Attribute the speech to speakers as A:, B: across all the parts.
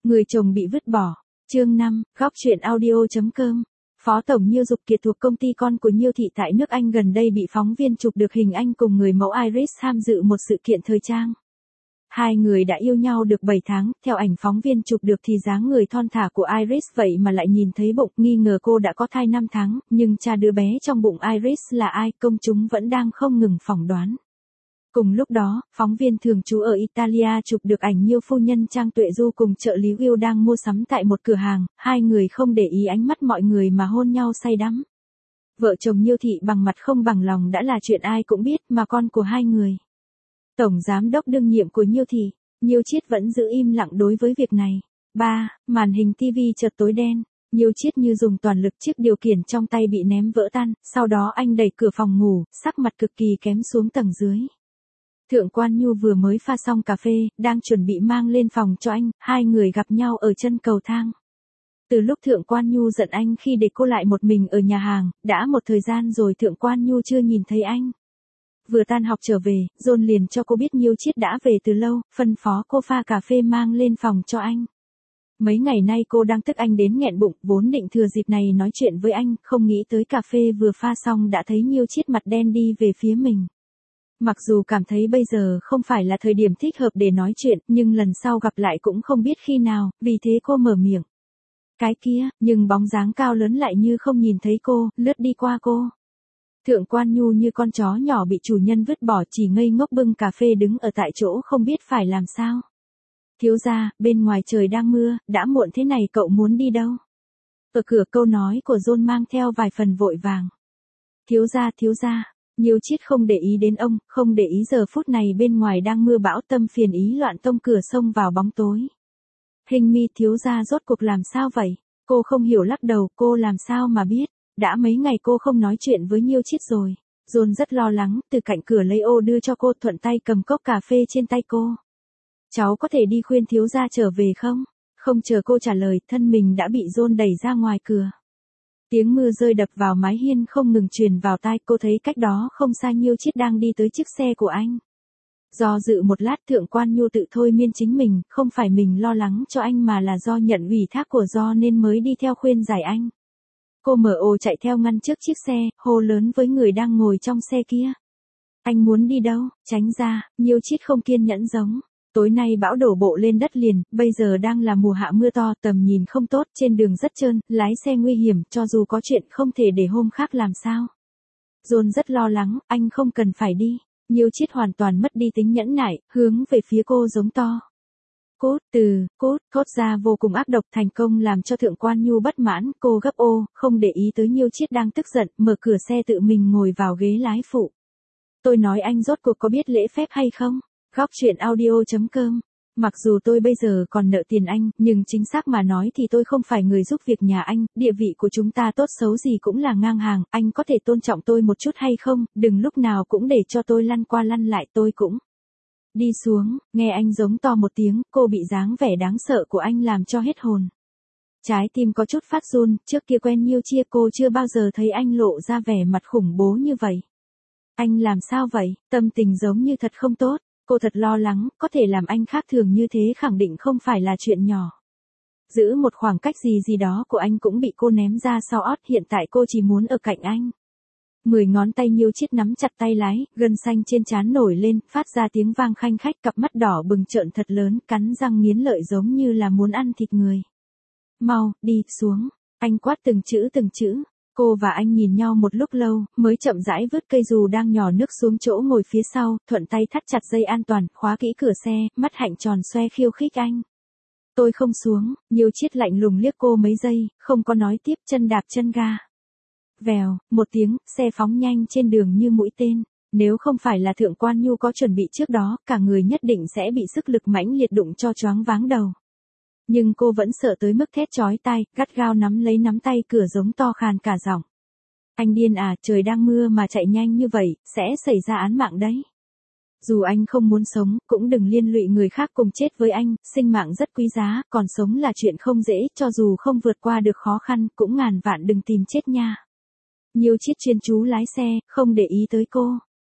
A: Người chồng bị vứt bỏ. Chương 5, góc chuyện audio.com. Phó tổng Nhiêu Dục Kiệt thuộc công ty con của Nhiêu Thị tại nước Anh gần đây bị phóng viên chụp được hình anh cùng người mẫu Iris tham dự một sự kiện thời trang. Hai người đã yêu nhau được 7 tháng, theo ảnh phóng viên chụp được thì dáng người thon thả của Iris vậy mà lại nhìn thấy bụng, nghi ngờ cô đã có thai 5 tháng, nhưng cha đứa bé trong bụng Iris là ai, công chúng vẫn đang không ngừng phỏng đoán. Cùng lúc đó, phóng viên thường trú ở Italia chụp được ảnh Nhiêu phu nhân Trang Tuệ Du cùng trợ lý Will đang mua sắm tại một cửa hàng, hai người không để ý ánh mắt mọi người mà hôn nhau say đắm. Vợ chồng Nhiêu Thị bằng mặt không bằng lòng đã là chuyện ai cũng biết mà con của hai người. Tổng giám đốc đương nhiệm của Nhiêu Thị, Nhiêu Chiết vẫn giữ im lặng đối với việc này. 3. Màn hình TV chợt tối đen. Nhiêu Chiết như dùng toàn lực chiếc điều khiển trong tay bị ném vỡ tan, sau đó anh đẩy cửa phòng ngủ, sắc mặt cực kỳ kém xuống tầng dưới. Thượng quan Nhu vừa mới pha xong cà phê, đang chuẩn bị mang lên phòng cho anh, hai người gặp nhau ở chân cầu thang. Từ lúc Thượng quan Nhu giận anh khi để cô lại một mình ở nhà hàng, đã một thời gian rồi Thượng quan Nhu chưa nhìn thấy anh. Vừa tan học trở về, John liền cho cô biết Nhiêu Chiết đã về từ lâu, phân phó cô pha cà phê mang lên phòng cho anh. Mấy ngày nay cô đang tức anh đến nghẹn bụng, vốn định thừa dịp này nói chuyện với anh, không nghĩ tới cà phê vừa pha xong đã thấy Nhiêu Chiết mặt đen đi về phía mình. Mặc dù cảm thấy bây giờ không phải là thời điểm thích hợp để nói chuyện, nhưng lần sau gặp lại cũng không biết khi nào, vì thế cô mở miệng. Cái kia, nhưng bóng dáng cao lớn lại như không nhìn thấy cô, lướt đi qua cô. Thượng quan Nhu như con chó nhỏ bị chủ nhân vứt bỏ chỉ ngây ngốc bưng cà phê đứng ở tại chỗ không biết phải làm sao. Thiếu gia, bên ngoài trời đang mưa, đã muộn thế này cậu muốn đi đâu? Ở cửa câu nói của John mang theo vài phần vội vàng. Thiếu gia. Nhiêu Chiết không để ý đến ông, không để ý giờ phút này bên ngoài đang mưa bão, tâm phiền ý loạn tông cửa xông vào bóng tối. Hình mi thiếu gia rốt cuộc làm sao vậy? Cô không hiểu lắc đầu, cô làm sao mà biết? Đã mấy ngày cô không nói chuyện với Nhiêu Chiết rồi. John rất lo lắng, từ cạnh cửa lấy ô đưa cho cô, thuận tay cầm cốc cà phê trên tay cô. Cháu có thể đi khuyên thiếu gia trở về không? Không chờ cô trả lời, thân mình đã bị John đẩy ra ngoài cửa. Tiếng mưa rơi đập vào mái hiên không ngừng truyền vào tai, cô thấy cách đó không xa Nhiêu Chiết đang đi tới chiếc xe của anh. Do dự một lát Thượng quan Nhu tự thôi miên chính mình, không phải mình lo lắng cho anh mà là do nhận ủy thác của Do nên mới đi theo khuyên giải anh. Cô mở ồ chạy theo ngăn trước chiếc xe, hô lớn với người đang ngồi trong xe kia. Anh muốn đi đâu, tránh ra, Nhiêu Chiết không kiên nhẫn giống. Tối nay bão đổ bộ lên đất liền, bây giờ đang là mùa hạ mưa to, tầm nhìn không tốt, trên đường rất trơn, lái xe nguy hiểm, cho dù có chuyện không thể để hôm khác làm sao. John rất lo lắng, anh không cần phải đi. Nhiêu Chiết hoàn toàn mất đi tính nhẫn nại, hướng về phía cô giống to. Cút ra vô cùng ác độc, thành công làm cho Thượng quan Nhu bất mãn, cô gấp ô, không để ý tới Nhiêu Chiết đang tức giận, mở cửa xe tự mình ngồi vào ghế lái phụ. Tôi nói anh rốt cuộc có biết lễ phép hay không? Góc chuyện audio.com. Mặc dù tôi bây giờ còn nợ tiền anh, nhưng chính xác mà nói thì tôi không phải người giúp việc nhà anh, địa vị của chúng ta tốt xấu gì cũng là ngang hàng, anh có thể tôn trọng tôi một chút hay không, đừng lúc nào cũng để cho tôi lăn qua lăn lại, tôi cũng. Đi xuống, nghe anh giống to một tiếng, cô bị dáng vẻ đáng sợ của anh làm cho hết hồn. Trái tim có chút phát run, trước kia quen Nhiêu Chiết cô chưa bao giờ thấy anh lộ ra vẻ mặt khủng bố như vậy. Anh làm sao vậy, tâm tình giống như thật không tốt. Cô thật lo lắng, có thể làm anh khác thường như thế khẳng định không phải là chuyện nhỏ. Giữ một khoảng cách gì đó của anh cũng bị cô ném ra sau ót, hiện tại cô chỉ muốn ở cạnh anh. 10 ngón tay Nhiêu Chiết nắm chặt tay lái, gân xanh trên trán nổi lên, phát ra tiếng vang khanh khách, cặp mắt đỏ bừng trợn thật lớn, cắn răng nghiến lợi giống như là muốn ăn thịt người. Mau, đi, xuống. Anh quát từng chữ. Cô và anh nhìn nhau một lúc lâu, mới chậm rãi vứt cây dù đang nhỏ nước xuống chỗ ngồi phía sau, thuận tay thắt chặt dây an toàn, khóa kỹ cửa xe, mắt hạnh tròn xoe khiêu khích anh. Tôi không xuống, Nhiêu Chiết lạnh lùng liếc cô mấy giây, không có nói tiếp, chân đạp chân ga. Vèo, một tiếng, xe phóng nhanh trên đường như mũi tên. Nếu không phải là Thượng quan Nhu có chuẩn bị trước đó, cả người nhất định sẽ bị sức lực mãnh liệt đụng cho choáng váng đầu. Nhưng cô vẫn sợ tới mức thét chói tai, gắt gao nắm lấy nắm tay cửa giống to khàn cả giọng. Anh điên à, trời đang mưa mà chạy nhanh như vậy, sẽ xảy ra án mạng đấy. Dù anh không muốn sống, cũng đừng liên lụy người khác cùng chết với anh, sinh mạng rất quý giá, còn sống là chuyện không dễ, cho dù không vượt qua được khó khăn, cũng ngàn vạn đừng tìm chết nha. Nhiêu Chiết chuyên chú lái xe, không để ý tới cô.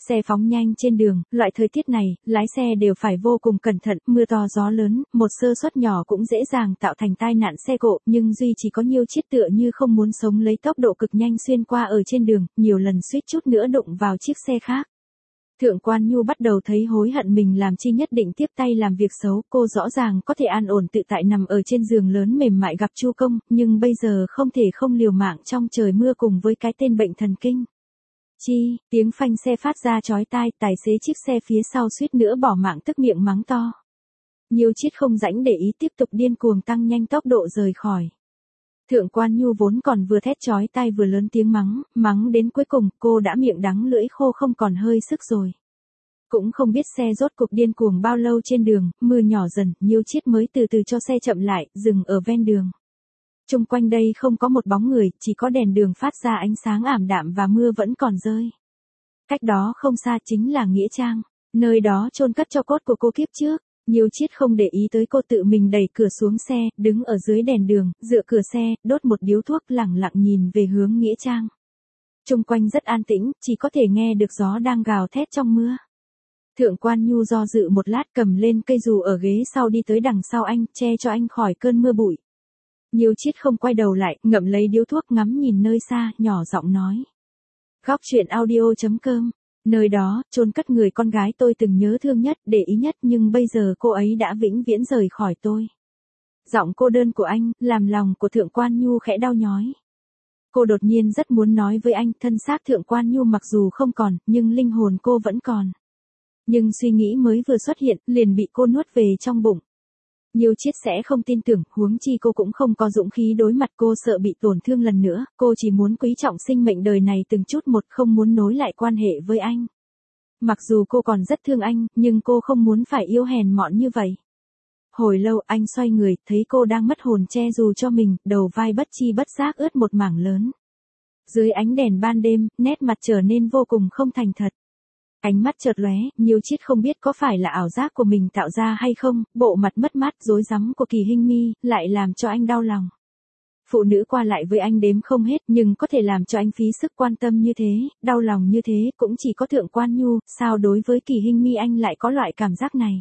A: Xe phóng nhanh trên đường, loại thời tiết này, lái xe đều phải vô cùng cẩn thận, mưa to gió lớn, một sơ suất nhỏ cũng dễ dàng tạo thành tai nạn xe cộ, nhưng duy chỉ có Nhiêu Chiết tựa như không muốn sống lấy tốc độ cực nhanh xuyên qua ở trên đường, nhiều lần suýt chút nữa đụng vào chiếc xe khác. Thượng quan Nhu bắt đầu thấy hối hận mình làm chi nhất định tiếp tay làm việc xấu, cô rõ ràng có thể an ổn tự tại nằm ở trên giường lớn mềm mại gặp Chu Công, nhưng bây giờ không thể không liều mạng trong trời mưa cùng với cái tên bệnh thần kinh. Chi, tiếng phanh xe phát ra chói tai, tài xế chiếc xe phía sau suýt nữa bỏ mạng tức miệng mắng to. Nhiêu Chiết không rảnh để ý tiếp tục điên cuồng tăng nhanh tốc độ rời khỏi. Thượng quan Nhu vốn còn vừa thét chói tai vừa lớn tiếng mắng đến cuối cùng cô đã miệng đắng lưỡi khô không còn hơi sức rồi. Cũng không biết xe rốt cuộc điên cuồng bao lâu trên đường, mưa nhỏ dần, Nhiêu Chiết mới từ từ cho xe chậm lại, dừng ở ven đường. Chung quanh đây không có một bóng người, chỉ có đèn đường phát ra ánh sáng ảm đạm và mưa vẫn còn rơi. Cách đó không xa chính là Nghĩa Trang, nơi đó chôn cất tro cốt của cô kiếp trước. Nhiêu Chiết không để ý tới cô tự mình đẩy cửa xuống xe, đứng ở dưới đèn đường, dựa cửa xe, đốt một điếu thuốc lẳng lặng nhìn về hướng Nghĩa Trang. Chung quanh rất an tĩnh, chỉ có thể nghe được gió đang gào thét trong mưa. Thượng quan Nhu do dự một lát cầm lên cây dù ở ghế sau đi tới đằng sau anh, che cho anh khỏi cơn mưa bụi. Nhiêu Chiết không quay đầu lại, ngậm lấy điếu thuốc ngắm nhìn nơi xa, nhỏ giọng nói. Góc truyện audio.com. Nơi đó, chôn cất người con gái tôi từng nhớ thương nhất, để ý nhất nhưng bây giờ cô ấy đã vĩnh viễn rời khỏi tôi. Giọng cô đơn của anh, làm lòng của Thượng quan Nhu khẽ đau nhói. Cô đột nhiên rất muốn nói với anh, thân xác Thượng quan Nhu mặc dù không còn, nhưng linh hồn cô vẫn còn. Nhưng suy nghĩ mới vừa xuất hiện, liền bị cô nuốt về trong bụng. Nhiêu Chiết sẽ không tin tưởng, huống chi cô cũng không có dũng khí đối mặt, cô sợ bị tổn thương lần nữa, cô chỉ muốn quý trọng sinh mệnh đời này từng chút một, không muốn nối lại quan hệ với anh. Mặc dù cô còn rất thương anh, nhưng cô không muốn phải yêu hèn mọn như vậy. Hồi lâu anh xoay người, thấy cô đang mất hồn che dù cho mình, đầu vai bất chi bất giác ướt một mảng lớn. Dưới ánh đèn ban đêm, nét mặt trở nên vô cùng không thành thật. Ánh mắt chợt lóe, Nhiêu Chiết không biết có phải là ảo giác của mình tạo ra hay không, bộ mặt mất mát rối rắm của Kỳ Hinh Mi lại làm cho anh đau lòng. Phụ nữ qua lại với anh đếm không hết, nhưng có thể làm cho anh phí sức quan tâm như thế, đau lòng như thế, cũng chỉ có Thượng quan Nhu, sao đối với Kỳ Hinh Mi anh lại có loại cảm giác này.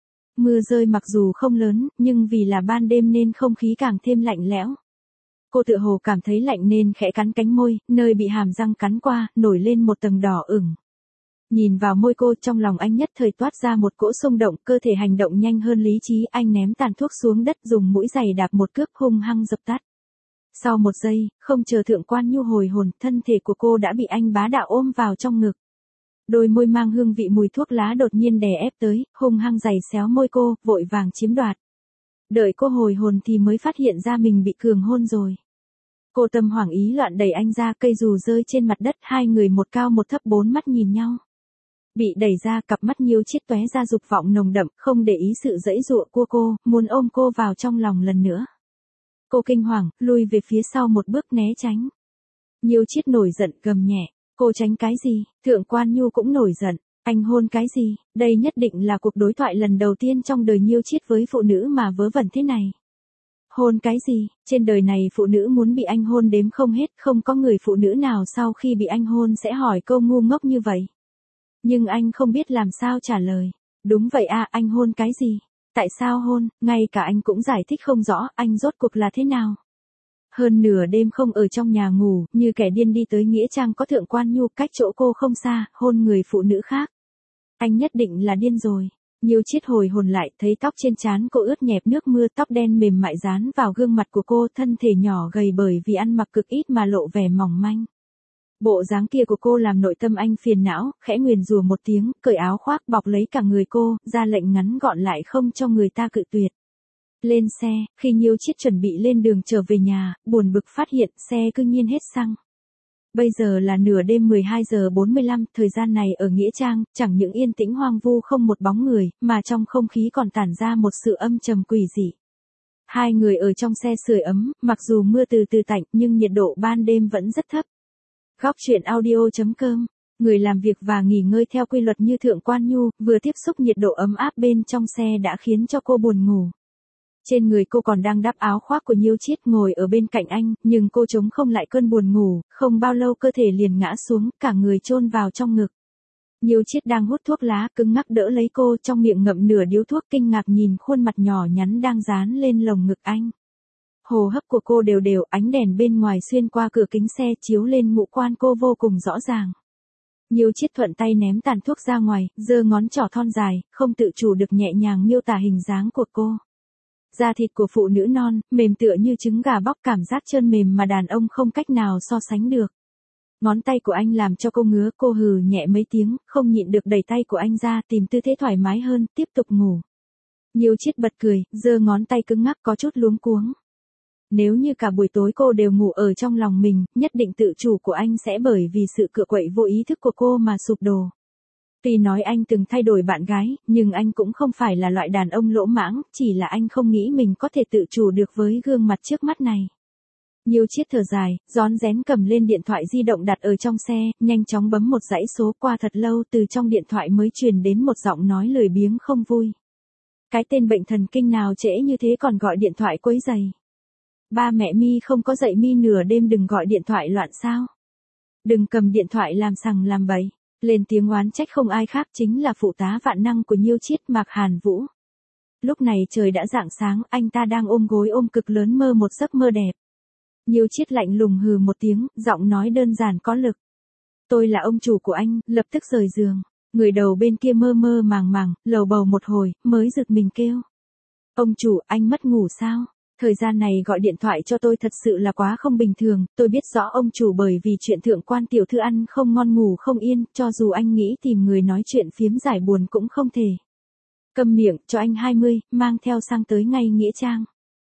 A: Mưa rơi mặc dù không lớn, nhưng vì là ban đêm nên không khí càng thêm lạnh lẽo. Cô tựa hồ cảm thấy lạnh nên khẽ cắn cánh môi, nơi bị hàm răng cắn qua, nổi lên một tầng đỏ ửng. Nhìn vào môi cô, trong lòng anh nhất thời toát ra một cỗ xung động, cơ thể hành động nhanh hơn lý trí, anh ném tàn thuốc xuống đất, dùng mũi giày đạp một cước hung hăng dập tắt. Sau một giây, không chờ Thượng quan Nhu hồi hồn, thân thể của cô đã bị anh bá đạo ôm vào trong ngực. Đôi môi mang hương vị mùi thuốc lá đột nhiên đè ép tới, hung hăng giày xéo môi cô, vội vàng chiếm đoạt. Đợi cô hồi hồn thì mới phát hiện ra mình bị cường hôn rồi. Cô tâm hoảng ý loạn đẩy anh ra, cây dù rơi trên mặt đất, hai người một cao một thấp bốn mắt nhìn nhau. Bị đẩy ra, cặp mắt Nhiêu Chiết tóe ra dục vọng nồng đậm, không để ý sự giãy giụa của cô, muốn ôm cô vào trong lòng lần nữa. Cô kinh hoàng, lùi về phía sau một bước né tránh. Nhiêu Chiết nổi giận, gầm nhẹ, cô tránh cái gì? Thượng quan Nhu cũng nổi giận, anh hôn cái gì? Đây nhất định là cuộc đối thoại lần đầu tiên trong đời Nhiêu Chiết với phụ nữ mà vớ vẩn thế này. Hôn cái gì? Trên đời này phụ nữ muốn bị anh hôn đếm không hết, không có người phụ nữ nào sau khi bị anh hôn sẽ hỏi câu ngu ngốc như vậy. Nhưng anh không biết làm sao trả lời. Đúng vậy à, anh hôn cái gì? Tại sao hôn? Ngay cả anh cũng giải thích không rõ, anh rốt cuộc là thế nào? Hơn nửa đêm không ở trong nhà ngủ, như kẻ điên đi tới Nghĩa Trang có Thượng quan Nhu cách chỗ cô không xa, hôn người phụ nữ khác. Anh nhất định là điên rồi. Nhiêu Chiết hồi hồn lại, thấy tóc trên trán cô ướt nhẹp nước mưa, tóc đen mềm mại dán vào gương mặt của cô, thân thể nhỏ gầy bởi vì ăn mặc cực ít mà lộ vẻ mỏng manh. Bộ dáng kia của cô làm nội tâm anh phiền não, khẽ nguyền rủa một tiếng, cởi áo khoác bọc lấy cả người cô, ra lệnh ngắn gọn lại không cho người ta cự tuyệt. Lên xe, khi Nhiêu Chiết chuẩn bị lên đường trở về nhà, buồn bực phát hiện xe cư nhiên hết xăng. Bây giờ là nửa đêm 12 giờ 45, thời gian này ở Nghĩa Trang, chẳng những yên tĩnh hoang vu không một bóng người, mà trong không khí còn tản ra một sự âm trầm quỷ dị. Hai người ở trong xe sưởi ấm, mặc dù mưa từ từ tạnh nhưng nhiệt độ ban đêm vẫn rất thấp. Góc truyện audio.com. Người làm việc và nghỉ ngơi theo quy luật như Thượng quan Nhu, vừa tiếp xúc nhiệt độ ấm áp bên trong xe đã khiến cho cô buồn ngủ. Trên người cô còn đang đắp áo khoác của Nhiêu Chiết ngồi ở bên cạnh anh, nhưng cô chống không lại cơn buồn ngủ, không bao lâu cơ thể liền ngã xuống, cả người chôn vào trong ngực. Nhiêu Chiết đang hút thuốc lá, cứng ngắc đỡ lấy cô, trong miệng ngậm nửa điếu thuốc, kinh ngạc nhìn khuôn mặt nhỏ nhắn đang dán lên lồng ngực anh. Hô hấp của cô đều đều, ánh đèn bên ngoài xuyên qua cửa kính xe chiếu lên ngũ quan cô vô cùng rõ ràng. Nhiêu Chiết thuận tay ném tàn thuốc ra ngoài, giơ ngón trỏ thon dài, không tự chủ được nhẹ nhàng miêu tả hình dáng của cô. Da thịt của phụ nữ non, mềm tựa như trứng gà bóc, cảm giác trơn mềm mà đàn ông không cách nào so sánh được. Ngón tay của anh làm cho cô ngứa, cô hừ nhẹ mấy tiếng, không nhịn được đẩy tay của anh ra, tìm tư thế thoải mái hơn, tiếp tục ngủ. Nhiêu Chiết bật cười, giơ ngón tay cứng ngắc có chút luống cuống. Nếu như cả buổi tối cô đều ngủ ở trong lòng mình, nhất định tự chủ của anh sẽ bởi vì sự cựa quậy vô ý thức của cô mà sụp đổ. Tuy nói anh từng thay đổi bạn gái, nhưng anh cũng không phải là loại đàn ông lỗ mãng, chỉ là anh không nghĩ mình có thể tự chủ được với gương mặt trước mắt này. Nhiêu Chiết thở dài, rón rén cầm lên điện thoại di động đặt ở trong xe, nhanh chóng bấm một dãy số, qua thật lâu từ trong điện thoại mới truyền đến một giọng nói lười biếng không vui. Cái tên bệnh thần kinh nào trễ như thế còn gọi điện thoại quấy rầy. Ba mẹ Mi không có dạy Mi nửa đêm đừng gọi điện thoại loạn sao. Đừng cầm điện thoại làm sằng làm bậy. Lên tiếng oán trách không ai khác chính là phụ tá vạn năng của Nhiêu Chiết, Mạc Hàn Vũ. Lúc này trời đã rạng sáng, anh ta đang ôm gối ôm cực lớn mơ một giấc mơ đẹp. Nhiêu Chiết lạnh lùng hừ một tiếng, giọng nói đơn giản có lực. Tôi là ông chủ của anh, lập tức rời giường. Người đầu bên kia mơ mơ màng màng, lầu bầu một hồi, mới giật mình kêu. Ông chủ, anh mất ngủ sao? Thời gian này gọi điện thoại cho tôi thật sự là quá không bình thường, tôi biết rõ ông chủ bởi vì chuyện thượng quan tiểu thư ăn không ngon ngủ không yên, cho dù anh nghĩ tìm người nói chuyện phiếm giải buồn cũng không thể. Câm miệng, cho anh 20, mang theo sang tới ngay Nghĩa Trang.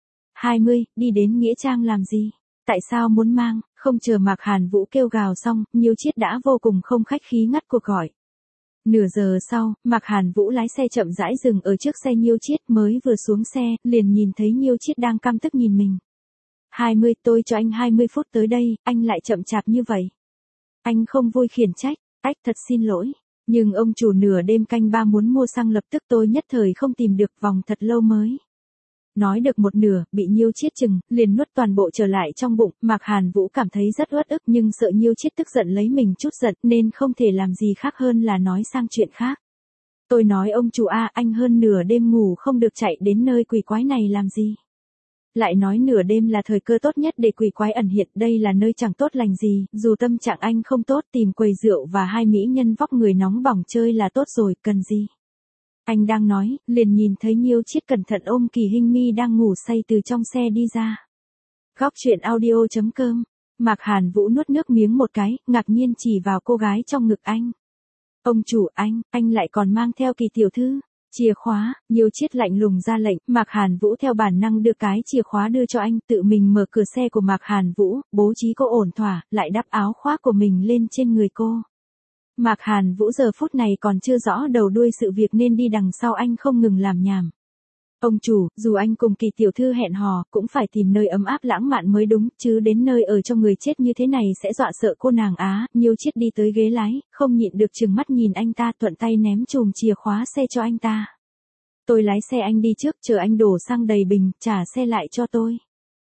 A: 20, đi đến Nghĩa Trang làm gì? Tại sao muốn mang? Không chờ Mạc Hàn Vũ kêu gào xong, Nhiêu Chiết đã vô cùng không khách khí ngắt cuộc gọi. Nửa giờ sau, Mạc Hàn Vũ lái xe chậm rãi dừng ở trước xe Nhiêu Chiết, mới vừa xuống xe, liền nhìn thấy Nhiêu Chiết đang căm tức nhìn mình. 20, tôi cho anh 20 phút tới đây, anh lại chậm chạp như vậy. Anh không vui khiển trách, ách thật xin lỗi. Nhưng ông chủ nửa đêm canh ba muốn mua xăng lập tức tôi nhất thời không tìm được, vòng thật lâu mới. Nói được một nửa, bị Nhiêu Chiết chừng, liền nuốt toàn bộ trở lại trong bụng, Mạc Hàn Vũ cảm thấy rất uất ức nhưng sợ Nhiêu Chiết tức giận lấy mình chút giận nên không thể làm gì khác hơn là nói sang chuyện khác. Tôi nói ông chủ a, anh hơn nửa đêm ngủ không được chạy đến nơi quỷ quái này làm gì? Lại nói nửa đêm là thời cơ tốt nhất để quỷ quái ẩn hiện, đây là nơi chẳng tốt lành gì, dù tâm trạng anh không tốt tìm quầy rượu và hai mỹ nhân vóc người nóng bỏng chơi là tốt rồi, cần gì? Anh đang nói, liền nhìn thấy Nhiêu Chiết cẩn thận ôm Kỳ Hinh Mi đang ngủ say từ trong xe đi ra. Góc truyện audio.com. Mạc Hàn Vũ nuốt nước miếng một cái, ngạc nhiên chỉ vào cô gái trong ngực anh. Ông chủ, anh lại còn mang theo Kỳ tiểu thư. Chìa khóa, Nhiêu Chiết lạnh lùng ra lệnh, Mạc Hàn Vũ theo bản năng đưa cái chìa khóa đưa cho anh, tự mình mở cửa xe của Mạc Hàn Vũ, bố trí cô ổn thỏa, lại đắp áo khoác của mình lên trên người cô. Mạc Hàn Vũ giờ phút này còn chưa rõ đầu đuôi sự việc nên đi đằng sau anh không ngừng làm nhảm. Ông chủ, dù anh cùng Kỳ tiểu thư hẹn hò, cũng phải tìm nơi ấm áp lãng mạn mới đúng, chứ đến nơi ở cho người chết như thế này sẽ dọa sợ cô nàng á. Nhiêu Chiết đi tới ghế lái, không nhịn được trừng mắt nhìn anh ta, thuận tay ném chùm chìa khóa xe cho anh ta. Tôi lái xe anh đi trước, chờ anh đổ xăng đầy bình, trả xe lại cho tôi.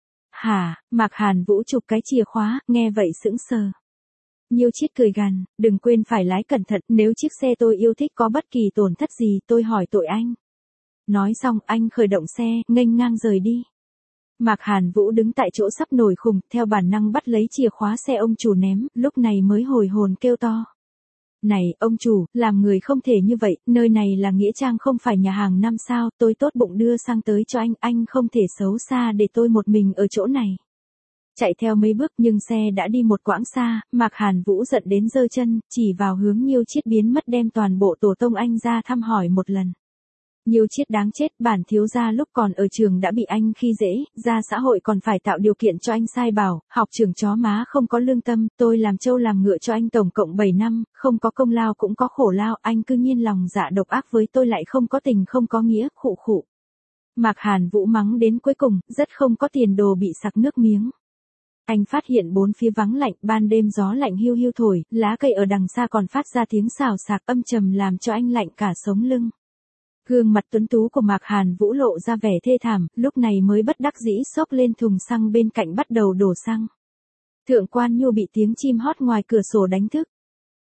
A: Hả? Mạc Hàn Vũ chụp cái chìa khóa, nghe vậy sững sờ. Nhiêu Chiết cười gằn, đừng quên phải lái cẩn thận, nếu chiếc xe tôi yêu thích có bất kỳ tổn thất gì tôi hỏi tội anh. Nói xong anh khởi động xe, nghênh ngang rời đi. Mạc Hàn Vũ đứng tại chỗ sắp nổi khùng, theo bản năng bắt lấy chìa khóa xe ông chủ ném, lúc này mới hồi hồn kêu to. Này, ông chủ, làm người không thể như vậy, nơi này là Nghĩa Trang không phải nhà hàng năm sao, tôi tốt bụng đưa sang tới cho anh không thể xấu xa để tôi một mình ở chỗ này. Chạy theo mấy bước nhưng xe đã đi một quãng xa, Mạc Hàn Vũ giận đến giơ chân, chỉ vào hướng Nhiêu Chiết biến mất đem toàn bộ tổ tông anh ra thăm hỏi một lần. Nhiêu Chiết đáng chết, bản thiếu gia lúc còn ở trường đã bị anh khi dễ, ra xã hội còn phải tạo điều kiện cho anh sai bảo, học trường chó má không có lương tâm, tôi làm trâu làm ngựa cho anh tổng cộng 7 năm, không có công lao cũng có khổ lao, anh cứ nhiên lòng dạ độc ác với tôi lại không có tình không có nghĩa, khụ khụ. Mạc Hàn Vũ mắng đến cuối cùng, rất không có tiền đồ bị sặc nước miếng. Anh phát hiện bốn phía vắng lạnh, ban đêm gió lạnh hiu hiu thổi, lá cây ở đằng xa còn phát ra tiếng xào xạc âm trầm làm cho anh lạnh cả sống lưng. Gương mặt tuấn tú của Mạc Hàn Vũ lộ ra vẻ thê thảm, lúc này mới bất đắc dĩ xốc lên thùng xăng bên cạnh bắt đầu đổ xăng. Thượng quan Nhu bị tiếng chim hót ngoài cửa sổ đánh thức.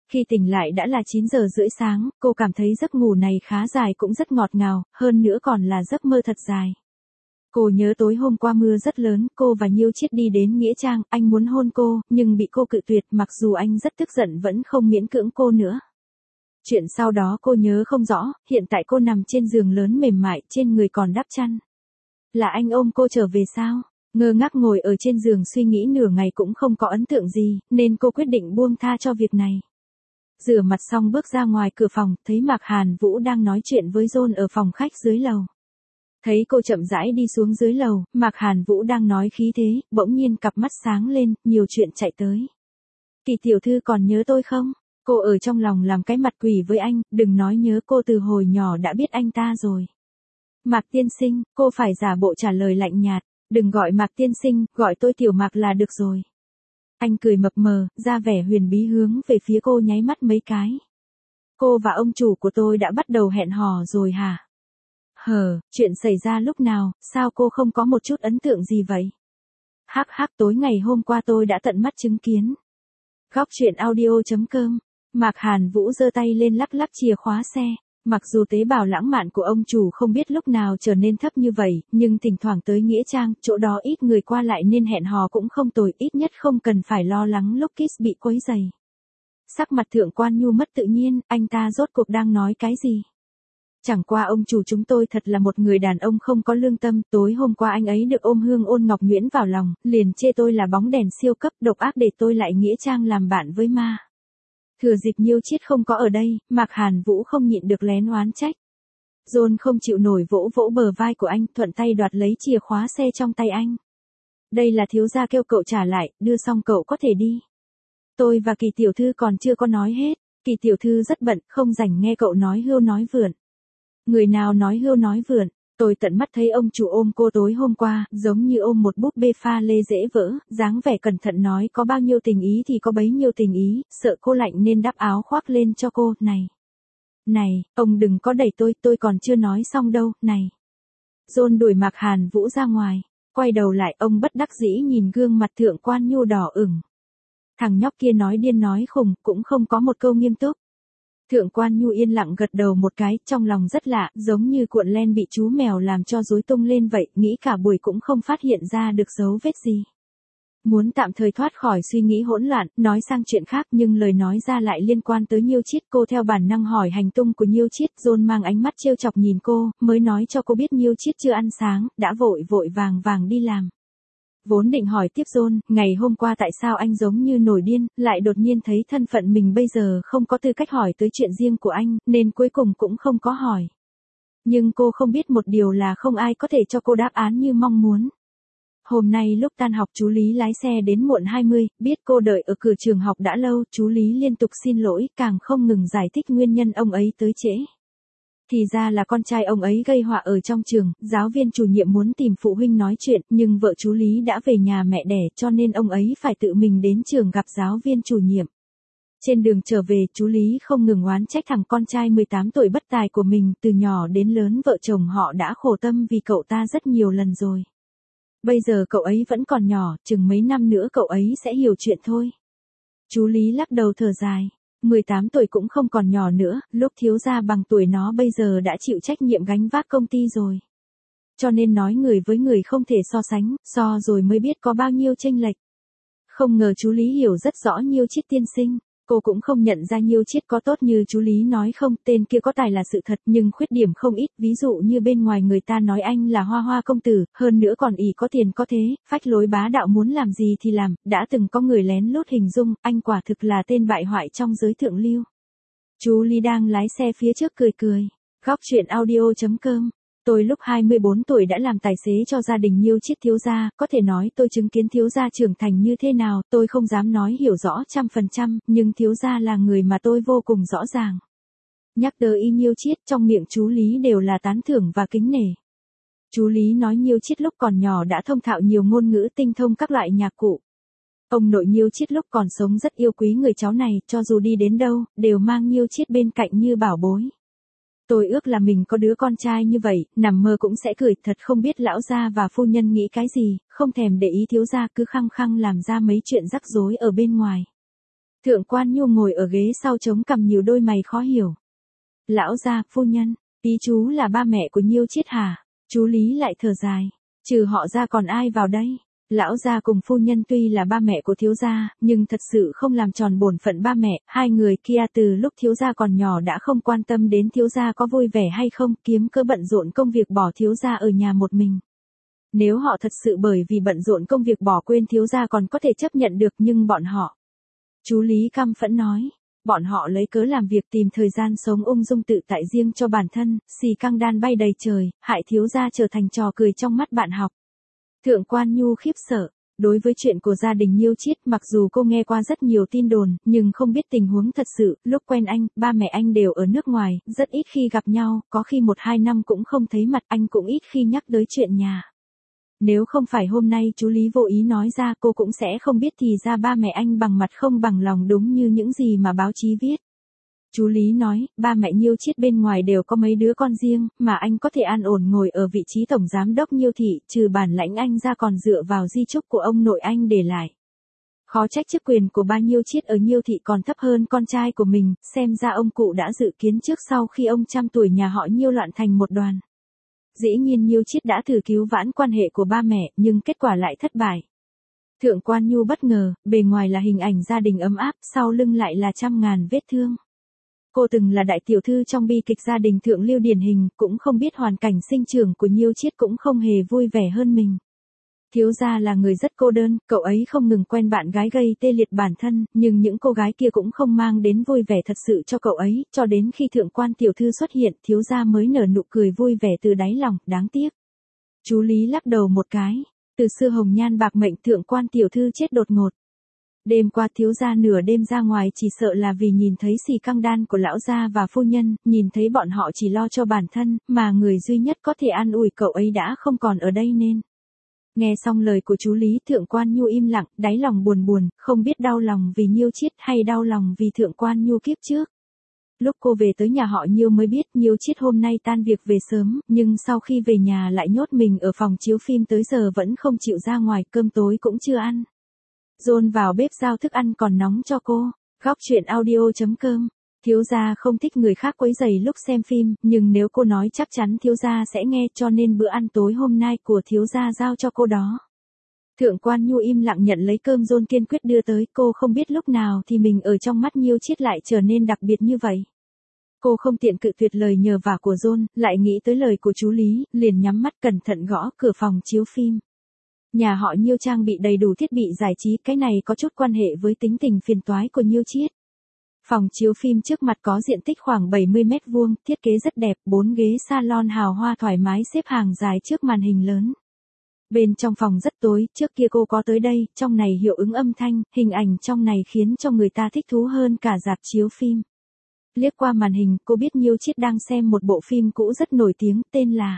A: Khi tỉnh lại đã là 9 giờ rưỡi sáng, cô cảm thấy giấc ngủ này khá dài cũng rất ngọt ngào, hơn nữa còn là giấc mơ thật dài. Cô nhớ tối hôm qua mưa rất lớn, cô và Nhiêu Chiết đi đến Nghĩa Trang, anh muốn hôn cô, nhưng bị cô cự tuyệt, mặc dù anh rất tức giận vẫn không miễn cưỡng cô nữa. Chuyện sau đó cô nhớ không rõ, hiện tại cô nằm trên giường lớn mềm mại, trên người còn đắp chăn. Là anh ôm cô trở về sao? Ngơ ngác ngồi ở trên giường suy nghĩ nửa ngày cũng không có ấn tượng gì, nên cô quyết định buông tha cho việc này. Rửa mặt xong bước ra ngoài cửa phòng, thấy Mạc Hàn Vũ đang nói chuyện với John ở phòng khách dưới lầu. Thấy cô chậm rãi đi xuống dưới lầu, Mạc Hàn Vũ đang nói khí thế, bỗng nhiên cặp mắt sáng lên, nhiều chuyện chạy tới. Kỳ tiểu thư còn nhớ tôi không? Cô ở trong lòng làm cái mặt quỷ với anh, đừng nói nhớ, cô từ hồi nhỏ đã biết anh ta rồi. Mạc tiên sinh, cô phải giả bộ trả lời lạnh nhạt, đừng gọi Mạc tiên sinh, gọi tôi tiểu Mạc là được rồi. Anh cười mập mờ, ra vẻ huyền bí hướng về phía cô nháy mắt mấy cái. Cô và ông chủ của tôi đã bắt đầu hẹn hò rồi hả? Chuyện xảy ra lúc nào, sao cô không có một chút ấn tượng gì vậy? Hắc hắc, tối ngày hôm qua tôi đã tận mắt chứng kiến. Góc truyện audio.com. Mạc Hàn Vũ giơ tay lên lắc lắc chìa khóa xe. Mặc dù tế bào lãng mạn của ông chủ không biết lúc nào trở nên thấp như vậy, nhưng thỉnh thoảng tới Nghĩa Trang, chỗ đó ít người qua lại nên hẹn hò cũng không tồi, ít nhất không cần phải lo lắng lúc Kiss bị quấy rầy. Sắc mặt Thượng Quan Nhu mất tự nhiên, anh ta rốt cuộc đang nói cái gì? Chẳng qua ông chủ chúng tôi thật là một người đàn ông không có lương tâm, tối hôm qua anh ấy được ôm Hương Ôn Ngọc Nhuyễn vào lòng, liền chê tôi là bóng đèn siêu cấp độc ác để tôi lại Nghĩa Trang làm bạn với ma. Thừa dịp Nhiêu Chiết không có ở đây, Mạc Hàn Vũ không nhịn được lén oán trách. John không chịu nổi vỗ vỗ bờ vai của anh, thuận tay đoạt lấy chìa khóa xe trong tay anh. Đây là thiếu gia kêu cậu trả lại, đưa xong cậu có thể đi. Tôi và Kỳ tiểu thư còn chưa có nói hết, Kỳ tiểu thư rất bận, không rảnh nghe cậu nói hưu nói vượn. Người nào nói hưu nói vượn? Tôi tận mắt thấy ông chủ ôm cô tối hôm qua, giống như ôm một búp bê pha lê dễ vỡ, dáng vẻ cẩn thận nói có bao nhiêu tình ý thì có bấy nhiêu tình ý, sợ cô lạnh nên đắp áo khoác lên cho cô, này, ông đừng có đẩy tôi còn chưa nói xong đâu, này. John đuổi Mạc Hàn Vũ ra ngoài, quay đầu lại ông bất đắc dĩ nhìn gương mặt Thượng Quan Nhu đỏ ửng. Thằng nhóc kia nói điên nói khùng, cũng không có một câu nghiêm túc. Thượng Quan Nhu yên lặng gật đầu một cái, trong lòng rất lạ, giống như cuộn len bị chú mèo làm cho rối tung lên vậy, nghĩ cả buổi cũng không phát hiện ra được dấu vết gì. Muốn tạm thời thoát khỏi suy nghĩ hỗn loạn, nói sang chuyện khác nhưng lời nói ra lại liên quan tới Nhiêu Chiết. Cô theo bản năng hỏi hành tung của Nhiêu Chiết, John mang ánh mắt trêu chọc nhìn cô, mới nói cho cô biết Nhiêu Chiết chưa ăn sáng, đã vội vội vàng vàng đi làm. Vốn định hỏi tiếp John, ngày hôm qua tại sao anh giống như nổi điên, lại đột nhiên thấy thân phận mình bây giờ không có tư cách hỏi tới chuyện riêng của anh, nên cuối cùng cũng không có hỏi. Nhưng cô không biết một điều là không ai có thể cho cô đáp án như mong muốn. Hôm nay lúc tan học chú Lý lái xe đến muộn 20, biết cô đợi ở cửa trường học đã lâu, chú Lý liên tục xin lỗi, càng không ngừng giải thích nguyên nhân ông ấy tới trễ. Thì ra là con trai ông ấy gây họa ở trong trường, giáo viên chủ nhiệm muốn tìm phụ huynh nói chuyện, nhưng vợ chú Lý đã về nhà mẹ đẻ cho nên ông ấy phải tự mình đến trường gặp giáo viên chủ nhiệm. Trên đường trở về, chú Lý không ngừng oán trách thằng con trai 18 tuổi bất tài của mình, từ nhỏ đến lớn vợ chồng họ đã khổ tâm vì cậu ta rất nhiều lần rồi. Bây giờ cậu ấy vẫn còn nhỏ, chừng mấy năm nữa cậu ấy sẽ hiểu chuyện thôi. Chú Lý lắc đầu thở dài. 18 tuổi cũng không còn nhỏ nữa, lúc thiếu gia bằng tuổi nó bây giờ đã chịu trách nhiệm gánh vác công ty rồi. Cho nên nói người với người không thể so sánh, so rồi mới biết có bao nhiêu chênh lệch. Không ngờ chú Lý hiểu rất rõ Nhiêu Chiết tiên sinh. Cô cũng không nhận ra Nhiêu Chiết có tốt như chú Lý nói không, tên kia có tài là sự thật nhưng khuyết điểm không ít, ví dụ như bên ngoài người ta nói anh là hoa hoa công tử, hơn nữa còn ỷ có tiền có thế, phách lối bá đạo muốn làm gì thì làm, đã từng có người lén lút hình dung, anh quả thực là tên bại hoại trong giới thượng lưu. Chú Lý đang lái xe phía trước cười cười. Góc truyện audio.com. Tôi lúc 24 tuổi đã làm tài xế cho gia đình Nhiêu Chiết thiếu gia, có thể nói tôi chứng kiến thiếu gia trưởng thành như thế nào, tôi không dám nói hiểu rõ 100%, nhưng thiếu gia là người mà tôi vô cùng rõ ràng. Nhắc tới Nhiêu Chiết trong miệng chú Lý đều là tán thưởng và kính nể. Chú Lý nói Nhiêu Chiết lúc còn nhỏ đã thông thạo nhiều ngôn ngữ, tinh thông các loại nhạc cụ. Ông nội Nhiêu Chiết lúc còn sống rất yêu quý người cháu này, cho dù đi đến đâu, đều mang Nhiêu Chiết bên cạnh như bảo bối. Tôi ước là mình có đứa con trai như vậy, nằm mơ cũng sẽ cười, thật không biết lão gia và phu nhân nghĩ cái gì, không thèm để ý thiếu gia cứ khăng khăng làm ra mấy chuyện rắc rối ở bên ngoài. Thượng quan Nhu ngồi ở ghế sau chống cằm nhíu đôi mày khó hiểu. Lão gia, phu nhân, ý chú là ba mẹ của Nhiêu Chiết hả? Chú Lý lại thở dài. Trừ họ ra còn ai vào đây? Lão gia cùng phu nhân tuy là ba mẹ của thiếu gia, nhưng thật sự không làm tròn bổn phận ba mẹ, hai người kia từ lúc thiếu gia còn nhỏ đã không quan tâm đến thiếu gia có vui vẻ hay không, kiếm cớ bận rộn công việc bỏ thiếu gia ở nhà một mình. Nếu họ thật sự bởi vì bận rộn công việc bỏ quên thiếu gia còn có thể chấp nhận được, nhưng bọn họ. Chú Lý căm phẫn nói. Bọn họ lấy cớ làm việc tìm thời gian sống ung dung tự tại riêng cho bản thân, xì căng đan bay đầy trời, hại thiếu gia trở thành trò cười trong mắt bạn học. Thượng quan Nhu khiếp sợ. Đối với chuyện của gia đình Nhiêu Chiết, mặc dù cô nghe qua rất nhiều tin đồn, nhưng không biết tình huống thật sự. Lúc quen anh, ba mẹ anh đều ở nước ngoài, rất ít khi gặp nhau, có khi 1-2 năm cũng không thấy mặt, anh cũng ít khi nhắc tới chuyện nhà. Nếu không phải hôm nay chú Lý vô ý nói ra, cô cũng sẽ không biết thì ra ba mẹ anh bằng mặt không bằng lòng đúng như những gì mà báo chí viết. Chú Lý nói, ba mẹ Nhiêu Chiết bên ngoài đều có mấy đứa con riêng, mà anh có thể an ổn ngồi ở vị trí tổng giám đốc Nhiêu thị, trừ bản lãnh anh ra còn dựa vào di chúc của ông nội anh để lại. Khó trách chức quyền của ba Nhiêu Chiết ở Nhiêu thị còn thấp hơn con trai của mình, xem ra ông cụ đã dự kiến trước sau khi ông trăm tuổi nhà họ Nhiêu loạn thành một đoàn. Dĩ nhiên Nhiêu Chiết đã thử cứu vãn quan hệ của ba mẹ, nhưng kết quả lại thất bại. Thượng quan Nhu bất ngờ, bề ngoài là hình ảnh gia đình ấm áp, sau lưng lại là trăm ngàn vết thương. Cô từng là đại tiểu thư trong bi kịch gia đình thượng lưu điển hình, cũng không biết hoàn cảnh sinh trưởng của Nhiêu Chiết cũng không hề vui vẻ hơn mình. Thiếu gia là người rất cô đơn, cậu ấy không ngừng quen bạn gái gây tê liệt bản thân, nhưng những cô gái kia cũng không mang đến vui vẻ thật sự cho cậu ấy, cho đến khi thượng quan tiểu thư xuất hiện, thiếu gia mới nở nụ cười vui vẻ từ đáy lòng, đáng tiếc. Chú Lý lắc đầu một cái, từ xưa hồng nhan bạc mệnh, thượng quan tiểu thư chết đột ngột. Đêm qua thiếu gia nửa đêm ra ngoài chỉ sợ là vì nhìn thấy xì căng đan của lão gia và phu nhân, nhìn thấy bọn họ chỉ lo cho bản thân, mà người duy nhất có thể an ủi cậu ấy đã không còn ở đây nên. Nghe xong lời của chú Lý, thượng quan Nhu im lặng, đáy lòng buồn buồn, không biết đau lòng vì Nhiêu Chiết hay đau lòng vì thượng quan Nhu kiếp trước. Lúc cô về tới nhà họ Nhiêu mới biết Nhiêu Chiết hôm nay tan việc về sớm, nhưng sau khi về nhà lại nhốt mình ở phòng chiếu phim tới giờ vẫn không chịu ra ngoài, cơm tối cũng chưa ăn. Dồn vào bếp giao thức ăn còn nóng cho cô. Góc chuyện audio.com. Thiếu gia không thích người khác quấy rầy lúc xem phim, nhưng nếu cô nói chắc chắn thiếu gia sẽ nghe, cho nên bữa ăn tối hôm nay của thiếu gia giao cho cô đó. Thượng quan Nhu im lặng nhận lấy cơm Dồn kiên quyết đưa tới, cô không biết lúc nào thì mình ở trong mắt Nhiêu Chiết lại trở nên đặc biệt như vậy. Cô không tiện cự tuyệt lời nhờ vả của Dồn, lại nghĩ tới lời của chú Lý, liền nhắm mắt cẩn thận gõ cửa phòng chiếu phim. Nhà họ Nhiêu trang bị đầy đủ thiết bị giải trí, cái này có chút quan hệ với tính tình phiền toái của Nhiêu Chiết. Phòng chiếu phim trước mặt có diện tích khoảng 70 mét vuông, thiết kế rất đẹp, 4 ghế salon hào hoa thoải mái xếp hàng dài trước màn hình lớn. Bên trong phòng rất tối, trước kia cô có tới đây, trong này hiệu ứng âm thanh, hình ảnh trong này khiến cho người ta thích thú hơn cả rạp chiếu phim. Liếc qua màn hình, cô biết Nhiêu Chiết đang xem một bộ phim cũ rất nổi tiếng, tên là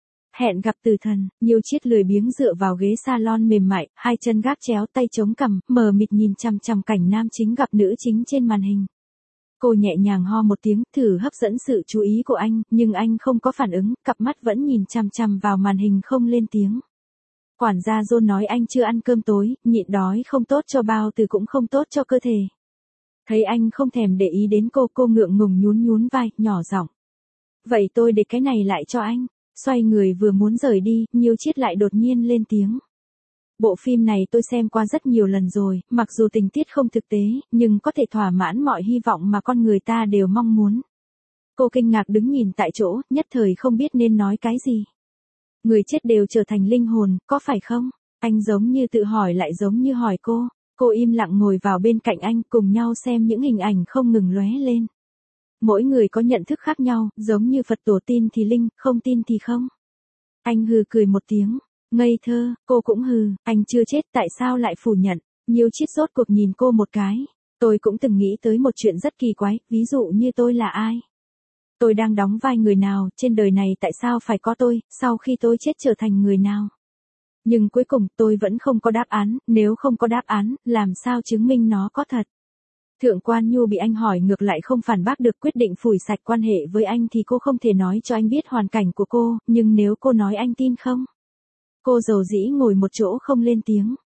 A: Hẹn gặp tử thần. Nhiêu Chiết lười biếng dựa vào ghế salon mềm mại, hai chân gác chéo, tay chống cằm, mờ mịt nhìn chằm chằm cảnh nam chính gặp nữ chính trên màn hình. Cô nhẹ nhàng ho một tiếng, thử hấp dẫn sự chú ý của anh, nhưng anh không có phản ứng, cặp mắt vẫn nhìn chằm chằm vào màn hình không lên tiếng. Quản gia John nói anh chưa ăn cơm tối, nhịn đói không tốt cho bao tử cũng không tốt cho cơ thể. Thấy anh không thèm để ý đến cô ngượng ngùng nhún vai, nhỏ giọng. Vậy tôi để cái này lại cho anh. Xoay người vừa muốn rời đi, Nhiêu Chiết lại đột nhiên lên tiếng. Bộ phim này tôi xem qua rất nhiều lần rồi, mặc dù tình tiết không thực tế, nhưng có thể thỏa mãn mọi hy vọng mà con người ta đều mong muốn. Cô kinh ngạc đứng nhìn tại chỗ, nhất thời không biết nên nói cái gì. Người chết đều trở thành linh hồn, có phải không? Anh giống như tự hỏi lại giống như hỏi cô. Cô im lặng ngồi vào bên cạnh anh, cùng nhau xem những hình ảnh không ngừng lóe lên. Mỗi người có nhận thức khác nhau, giống như Phật tổ tin thì linh, không tin thì không. Anh hừ cười một tiếng. Ngây thơ, cô cũng hừ, anh chưa chết tại sao lại phủ nhận. Nhiêu Chiết rốt cuộc nhìn cô một cái. Tôi cũng từng nghĩ tới một chuyện rất kỳ quái, ví dụ như tôi là ai? Tôi đang đóng vai người nào, trên đời này tại sao phải có tôi, sau khi tôi chết trở thành người nào? Nhưng cuối cùng tôi vẫn không có đáp án, nếu không có đáp án, làm sao chứng minh nó có thật? Thượng quan Nhu bị anh hỏi ngược lại không phản bác được, quyết định phủi sạch quan hệ với anh thì cô không thể nói cho anh biết hoàn cảnh của cô, nhưng nếu cô nói anh tin không? Cô dầu dĩ ngồi một chỗ không lên tiếng.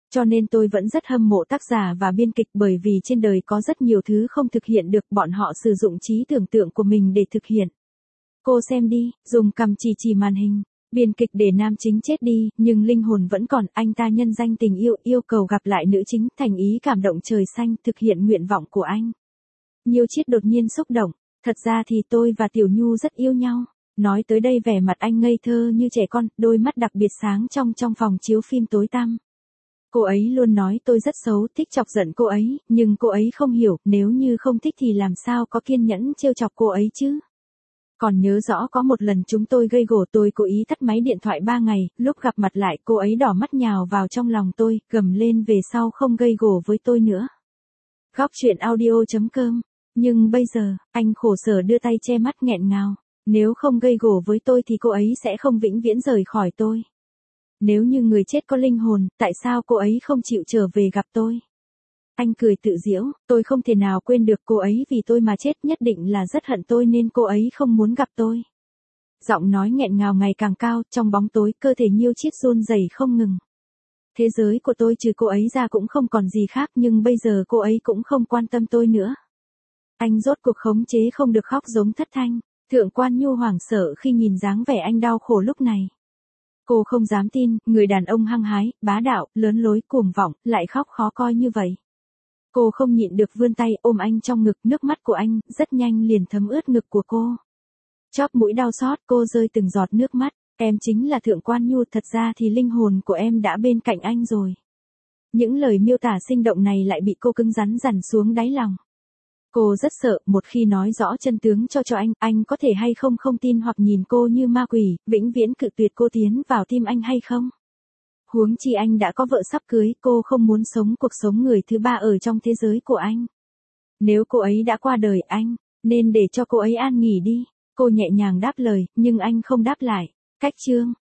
A: Cho nên tôi vẫn rất hâm mộ tác giả và biên kịch bởi vì trên đời có rất nhiều thứ không thực hiện được, bọn họ sử dụng trí tưởng tượng của mình để thực hiện. Cô xem đi, dùng cằm chỉ màn hình. Biên kịch để nam chính chết đi, nhưng linh hồn vẫn còn, anh ta nhân danh tình yêu, yêu cầu gặp lại nữ chính, thành ý cảm động trời xanh, thực hiện nguyện vọng của anh. Nhiêu Chiết đột nhiên xúc động, thật ra thì tôi và Tiểu Nhu rất yêu nhau. Nói tới đây vẻ mặt anh ngây thơ như trẻ con, đôi mắt đặc biệt sáng trong phòng chiếu phim tối tăm. Cô ấy luôn nói tôi rất xấu, thích chọc giận cô ấy, nhưng cô ấy không hiểu, nếu như không thích thì làm sao có kiên nhẫn trêu chọc cô ấy chứ. Còn nhớ rõ có một lần chúng tôi gây gổ, tôi cố ý tắt máy điện thoại 3 ngày, lúc gặp mặt lại cô ấy đỏ mắt nhào vào trong lòng tôi, gầm lên về sau không gây gổ với tôi nữa. Góc truyện audio.com. Nhưng bây giờ, anh khổ sở đưa tay che mắt nghẹn ngào. Nếu không gây gổ với tôi thì cô ấy sẽ không vĩnh viễn rời khỏi tôi. Nếu như người chết có linh hồn, tại sao cô ấy không chịu trở về gặp tôi? Anh cười tự giễu, tôi không thể nào quên được cô ấy vì tôi mà chết, nhất định là rất hận tôi nên cô ấy không muốn gặp tôi. Giọng nói nghẹn ngào ngày càng cao, trong bóng tối, cơ thể Nhiêu Chiết run rẩy không ngừng. Thế giới của tôi trừ cô ấy ra cũng không còn gì khác, nhưng bây giờ cô ấy cũng không quan tâm tôi nữa. Anh rốt cuộc khống chế không được khóc giống thất thanh. Thượng quan Nhu hoảng sợ khi nhìn dáng vẻ anh đau khổ lúc này. Cô không dám tin, người đàn ông hăng hái, bá đạo, lớn lối, cuồng vọng, lại khóc khó coi như vậy. Cô không nhịn được vươn tay ôm anh trong ngực, nước mắt của anh rất nhanh liền thấm ướt ngực của cô. Chóp mũi đau xót, cô rơi từng giọt nước mắt. Em chính là Thượng quan Nhu, thật ra thì linh hồn của em đã bên cạnh anh rồi. Những lời miêu tả sinh động này lại bị cô cứng rắn dằn xuống đáy lòng. Cô rất sợ, một khi nói rõ chân tướng cho anh có thể hay không tin hoặc nhìn cô như ma quỷ, vĩnh viễn cự tuyệt cô tiến vào tim anh hay không? Huống chi anh đã có vợ sắp cưới, cô không muốn sống cuộc sống người thứ ba ở trong thế giới của anh. Nếu cô ấy đã qua đời anh, nên để cho cô ấy an nghỉ đi. Cô nhẹ nhàng đáp lời, nhưng anh không đáp lại. Cách chương.